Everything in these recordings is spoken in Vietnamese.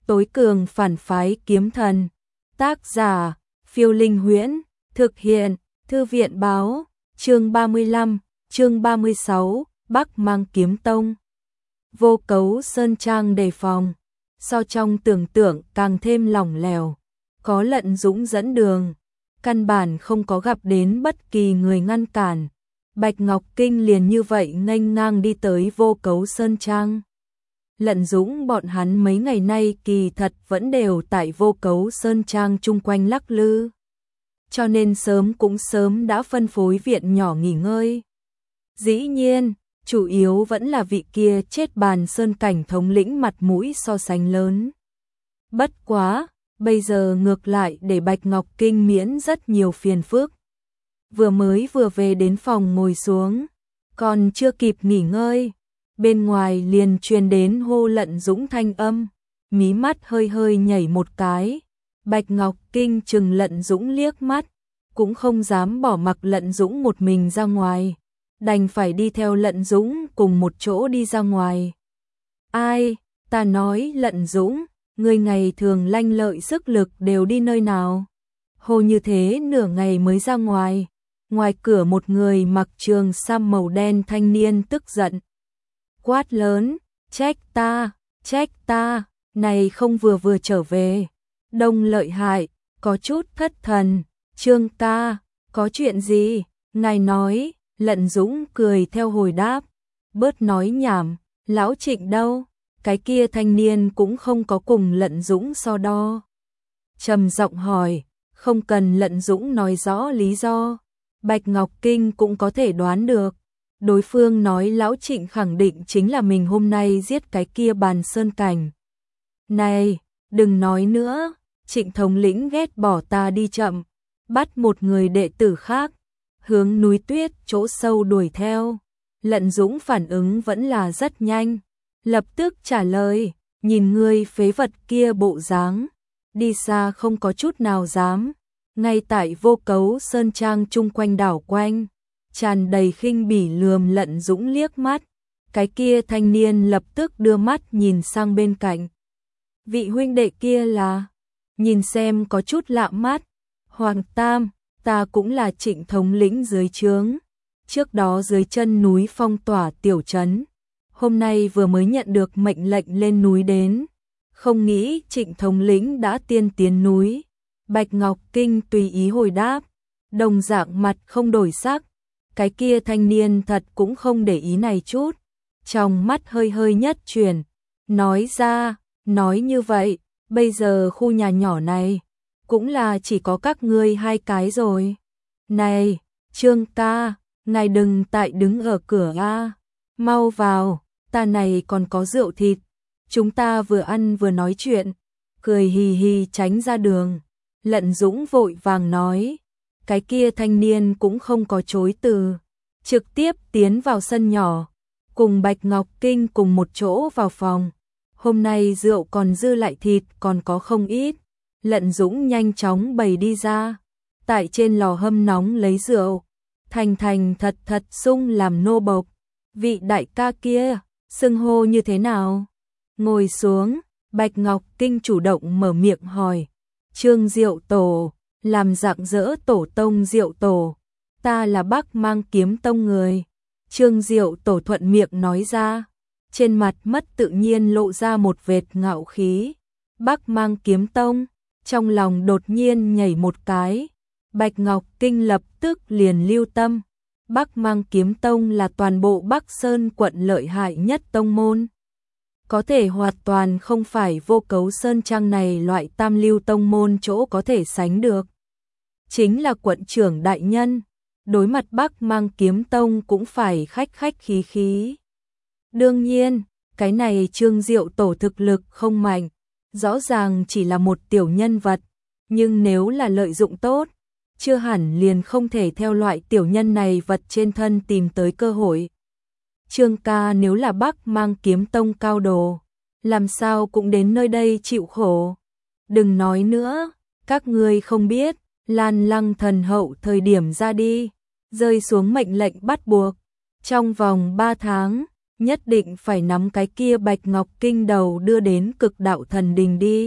tối cường phản phái kiếm thần. Tác giả, Phiêu Linh Huyễn, thực hiện, Thư viện báo, chương 35, chương 36, Bắc Mang Kiếm Tông. Vô Cấu Sơn Trang đề phòng, so trong tưởng tượng càng thêm lỏng lẻo, có Lận Dũng dẫn đường, căn bản không có gặp đến bất kỳ người ngăn cản. Bạch Ngọc Kinh liền như vậy nghênh ngang đi tới Vô Cấu Sơn Trang. Lận Dũng bọn hắn mấy ngày nay kỳ thật vẫn đều tại Vô Cấu Sơn Trang chung quanh lắc lư, cho nên sớm đã phân phối viện nhỏ nghỉ ngơi. Dĩ nhiên, chủ yếu vẫn là vị kia chết bàn sơn cảnh thống lĩnh mặt mũi so sánh lớn. Bất quá, bây giờ ngược lại để Bạch Ngọc Kinh miễn rất nhiều phiền phức. Vừa về đến phòng ngồi xuống, còn chưa kịp nghỉ ngơi, bên ngoài liền truyền đến hô Lận Dũng thanh âm, mí mắt hơi hơi nhảy một cái. Bạch Ngọc Kinh chừng Lận Dũng liếc mắt, cũng không dám bỏ mặc Lận Dũng một mình ra ngoài, đành phải đi theo Lận Dũng cùng một chỗ đi ra ngoài. Ai, ta nói Lận Dũng, người ngày thường lanh lợi sức lực đều đi nơi nào? Hồ như thế nửa ngày mới ra ngoài. Ngoài cửa một người mặc trường sam màu đen thanh niên tức giận quát lớn, trách ta, này không vừa trở về. Đông Lợi Hại có chút thất thần, Trương ca, có chuyện gì? Ngài nói. Lận Dũng cười theo hồi đáp, bớt nói nhảm, lão Trịnh đâu? Cái kia thanh niên cũng không có cùng Lận Dũng so đo, trầm giọng hỏi. Không cần Lận Dũng nói rõ lý do, Bạch Ngọc Kinh cũng có thể đoán được. Đối phương nói lão Trịnh khẳng định chính là mình hôm nay giết cái kia bàn sơn cảnh. Này, đừng nói nữa, Trịnh thống lĩnh ghét bỏ ta đi chậm, bắt một người đệ tử khác, hướng núi tuyết chỗ sâu đuổi theo. Lận Dũng phản ứng vẫn là rất nhanh, lập tức trả lời, nhìn ngươi phế vật kia bộ dáng, đi xa không có chút nào dám. Ngay tại Vô Cấu Sơn Trang chung quanh đảo quanh, tràn đầy khinh bỉ lườm Lận Dũng liếc mắt. Cái kia thanh niên lập tức đưa mắt nhìn sang bên cạnh. Vị huynh đệ kia là, nhìn xem có chút lạ mắt. Hoàng Tam, ta cũng là Trịnh thống lĩnh dưới trướng, trước đó dưới chân núi phong tỏa tiểu trấn, hôm nay vừa mới nhận được mệnh lệnh lên núi đến, không nghĩ Trịnh thống lĩnh đã tiên tiến núi. Bạch Ngọc Kinh tùy ý hồi đáp, đồng dạng mặt không đổi sắc. Cái kia thanh niên thật cũng không để ý này chút, trong mắt hơi hơi nhất chuyển, nói ra, nói như vậy, bây giờ khu nhà nhỏ này cũng là chỉ có các ngươi hai cái rồi. Này, Trương ca, ngài đừng tại đứng ở cửa a, mau vào, ta này còn có rượu thịt, chúng ta vừa ăn vừa nói chuyện. Cười hì hì tránh ra đường. Lận Dũng vội vàng nói, cái kia thanh niên cũng không có chối từ, trực tiếp tiến vào sân nhỏ, cùng Bạch Ngọc Kinh cùng một chỗ vào phòng. Hôm nay rượu còn dư lại thịt còn có không ít. Lận Dũng nhanh chóng bày đi ra, tại trên lò hâm nóng lấy rượu, thành thật sung làm nô bộc. Vị đại ca kia, xưng hô như thế nào? Ngồi xuống, Bạch Ngọc Kinh chủ động mở miệng hỏi. Trương Diệu Tổ, làm rạng rỡ tổ tông Diệu Tổ, ta là Bắc Mang Kiếm Tông người. Trương Diệu Tổ thuận miệng nói ra, trên mặt mất tự nhiên lộ ra một vệt ngạo khí. Bắc Mang Kiếm Tông, trong lòng đột nhiên nhảy một cái. Bạch Ngọc Kinh lập tức liền lưu tâm, Bắc Mang Kiếm Tông là toàn bộ Bắc Sơn quận lợi hại nhất tông môn, có thể hoàn toàn không phải Vô Cấu Sơn Trang này loại tam lưu tông môn chỗ có thể sánh được. Chính là quận trưởng đại nhân, đối mặt Bắc Mang Kiếm Tông cũng phải khách khí. Đương nhiên, cái này Trương Diệu Tổ thực lực không mạnh, rõ ràng chỉ là một tiểu nhân vật, nhưng nếu là lợi dụng tốt, chưa hẳn liền không thể theo loại tiểu nhân này vật trên thân tìm tới cơ hội. Trương ca nếu là Bắc Mang Kiếm Tông cao đồ, làm sao cũng đến nơi đây chịu khổ. Đừng nói nữa, các ngươi không biết, Lan Lăng thần hậu thời điểm ra đi, rơi xuống mệnh lệnh bắt buộc, trong vòng 3 tháng, nhất định phải nắm cái kia Bạch Ngọc Kinh đầu đưa đến Cực Đạo Thần Đình đi.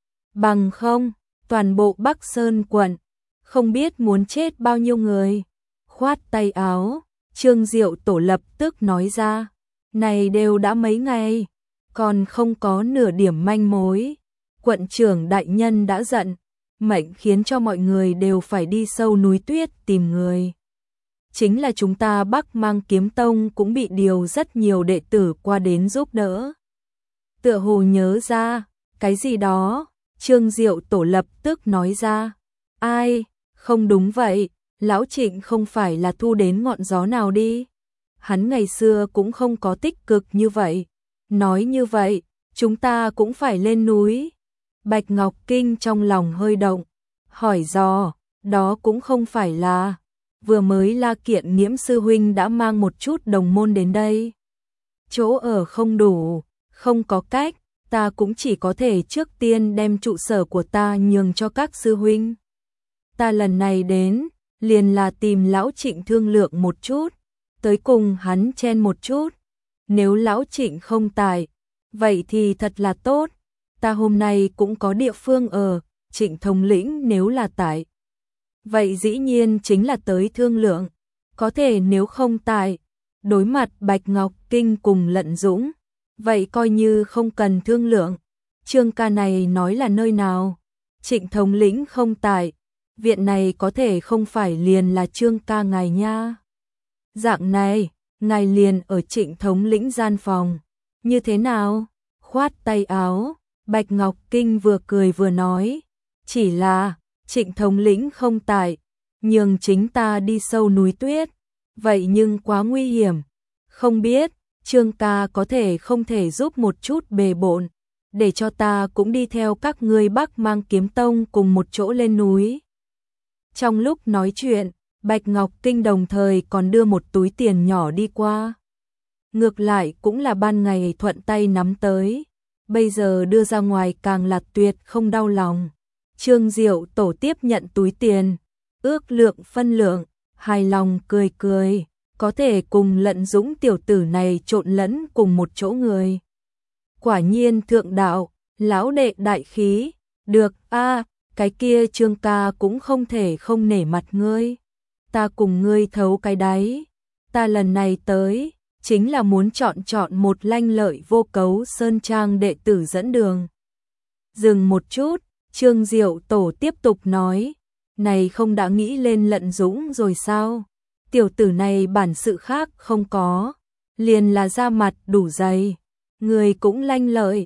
Bằng không, toàn bộ Bắc Sơn quận, không biết muốn chết bao nhiêu người. Khoát tay áo, Trương Diệu Tổ lập tức nói ra, này đều đã mấy ngày, còn không có nửa điểm manh mối. Quận trưởng đại nhân đã giận, mệnh khiến cho mọi người đều phải đi sâu núi tuyết tìm người. Chính là chúng ta Bắc Mang Kiếm Tông cũng bị điều rất nhiều đệ tử qua đến giúp đỡ. Tựa hồ nhớ ra, cái gì đó, Trương Diệu Tổ lập tức nói ra, ai, không đúng vậy, Lão Trịnh không phải là thu đến ngọn gió nào đi. Hắn ngày xưa cũng không có tích cực như vậy. Nói như vậy, chúng ta cũng phải lên núi. Bạch Ngọc Kinh trong lòng hơi động, hỏi dò, đó cũng không phải là, vừa mới La Kiện Nghiễm sư huynh đã mang một chút đồng môn đến đây. Chỗ ở không đủ, không có cách, ta cũng chỉ có thể trước tiên đem trụ sở của ta nhường cho các sư huynh. Ta lần này đến, liền là tìm Lão Trịnh thương lượng một chút, tới cùng hắn chen một chút. Nếu Lão Trịnh không tại, vậy thì thật là tốt. Ta hôm nay cũng có địa phương ở, Trịnh thống lĩnh nếu là tại, vậy dĩ nhiên chính là tới thương lượng. Có thể nếu không tại, đối mặt Bạch Ngọc Kinh cùng Lận Dũng, vậy coi như không cần thương lượng. Trương ca này nói là nơi nào? Trịnh thống lĩnh không tại, viện này có thể không phải liền là Trương ca ngài nha. Dạng này, ngài liền ở Trịnh thống lĩnh gian phòng. Như thế nào? Khoát tay áo, Bạch Ngọc Kinh vừa cười vừa nói, chỉ là Trịnh thống lĩnh không tại, nhường chính ta đi sâu núi tuyết, vậy nhưng quá nguy hiểm. Không biết, Trương ca có thể không thể giúp một chút bề bộn, để cho ta cũng đi theo các ngươi Bắc Mang Kiếm Tông cùng một chỗ lên núi. Trong lúc nói chuyện, Bạch Ngọc Kinh đồng thời còn đưa một túi tiền nhỏ đi qua. Ngược lại cũng là ban ngày thuận tay nắm tới, bây giờ đưa ra ngoài càng là tuyệt không đau lòng. Trương Diệu Tổ tiếp nhận túi tiền, ước lượng phân lượng, hài lòng cười cười, có thể cùng Lận Dũng tiểu tử này trộn lẫn cùng một chỗ người. Quả nhiên thượng đạo, lão đệ đại khí, được a, cái kia Trương ca cũng không thể không nể mặt ngươi. Ta cùng ngươi thấu cái đáy, ta lần này tới, chính là muốn chọn một lanh lợi vô cấu sơn trang đệ tử dẫn đường. Dừng một chút, Trương Diệu Tổ tiếp tục nói, này không đã nghĩ lên Lận Dũng rồi sao? Tiểu tử này bản sự khác không có, liền là da mặt đủ dày, người cũng lanh lợi,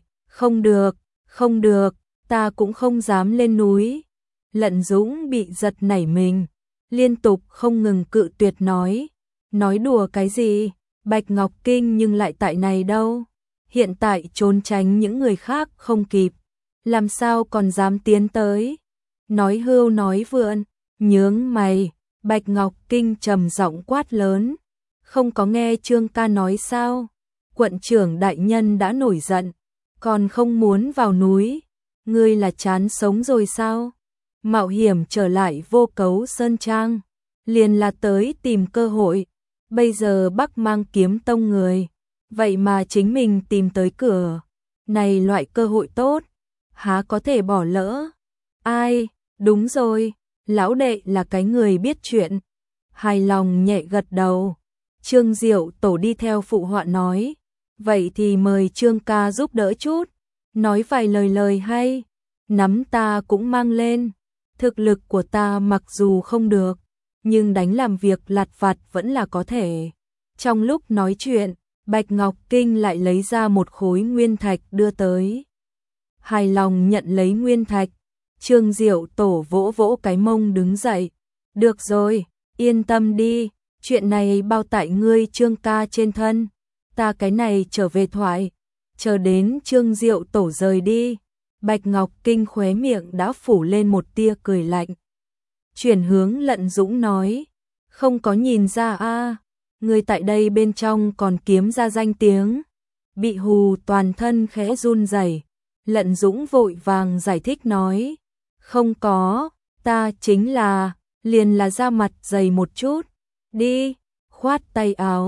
không được, ta cũng không dám lên núi. Lận Dũng bị giật nảy mình, liên tục không ngừng cự tuyệt nói đùa cái gì, Bạch Ngọc Kinh nhưng lại tại này đâu, hiện tại trốn tránh những người khác không kịp, làm sao còn dám tiến tới. Nói hưu nói vượn, nhướng mày, Bạch Ngọc Kinh trầm giọng quát lớn, không có nghe Trương ca nói sao, quận trưởng đại nhân đã nổi giận, còn không muốn vào núi, ngươi là chán sống rồi sao? Mạo hiểm trở lại vô cấu sơn trang, liền là tới tìm cơ hội, bây giờ Bắc Mang Kiếm Tông người, vậy mà chính mình tìm tới cửa, này loại cơ hội tốt, há có thể bỏ lỡ. Ai, đúng rồi, lão đệ là cái người biết chuyện. Hài lòng nhẹ gật đầu, Trương Diệu Tổ đi theo phụ họa nói, vậy thì mời Trương ca giúp đỡ chút, nói vài lời hay, nắm ta cũng mang lên. Thực lực của ta mặc dù không được, nhưng đánh làm việc lặt vặt vẫn là có thể. Trong lúc nói chuyện, Bạch Ngọc Kinh lại lấy ra một khối nguyên thạch đưa tới. Hài lòng nhận lấy nguyên thạch, Trương Diệu Tổ vỗ vỗ cái mông đứng dậy. Được rồi, yên tâm đi, chuyện này bao tại ngươi Trương ca trên thân. Ta cái này trở về thoại, chờ đến Trương Diệu Tổ rời đi. Bạch Ngọc Kinh khóe miệng đã phủ lên một tia cười lạnh. Chuyển hướng Lận Dũng nói, không có nhìn ra a, người tại đây bên trong còn kiếm ra danh tiếng. Bị hù toàn thân khẽ run rẩy, Lận Dũng vội vàng giải thích nói, không có, ta chính là, liền là da mặt dày một chút. Đi, khoát tay áo,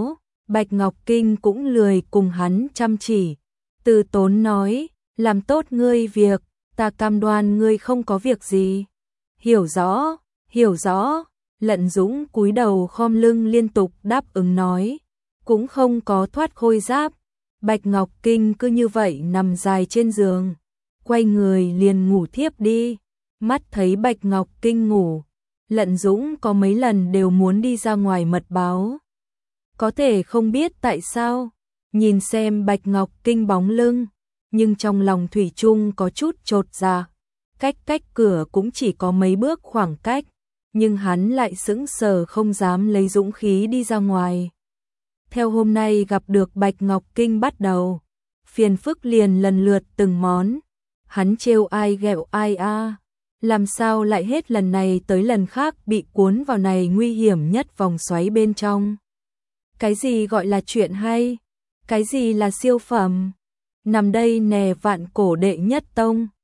Bạch Ngọc Kinh cũng lười cùng hắn chăm chỉ, từ tốn nói, làm tốt ngươi việc, ta cam đoan ngươi không có việc gì. Hiểu rõ, hiểu rõ. Lận Dũng cúi đầu khom lưng liên tục đáp ứng nói, cũng không có thoát khôi giáp. Bạch Ngọc Kinh cứ như vậy nằm dài trên giường, quay người liền ngủ thiếp đi. Mắt thấy Bạch Ngọc Kinh ngủ, Lận Dũng có mấy lần đều muốn đi ra ngoài mật báo. Có thể không biết tại sao, nhìn xem Bạch Ngọc Kinh bóng lưng, nhưng trong lòng thủy chung có chút chột dạ. Cách cửa cũng chỉ có mấy bước khoảng cách, nhưng hắn lại sững sờ không dám lấy dũng khí đi ra ngoài. Theo hôm nay gặp được Bạch Ngọc Kinh bắt đầu, phiền phức liền lần lượt từng món. Hắn trêu ai ghẹo ai a, làm sao lại hết lần này tới lần khác bị cuốn vào này nguy hiểm nhất vòng xoáy bên trong. Cái gì gọi là chuyện hay? Cái gì là siêu phẩm? Nằm đây nè vạn cổ đệ nhất tông,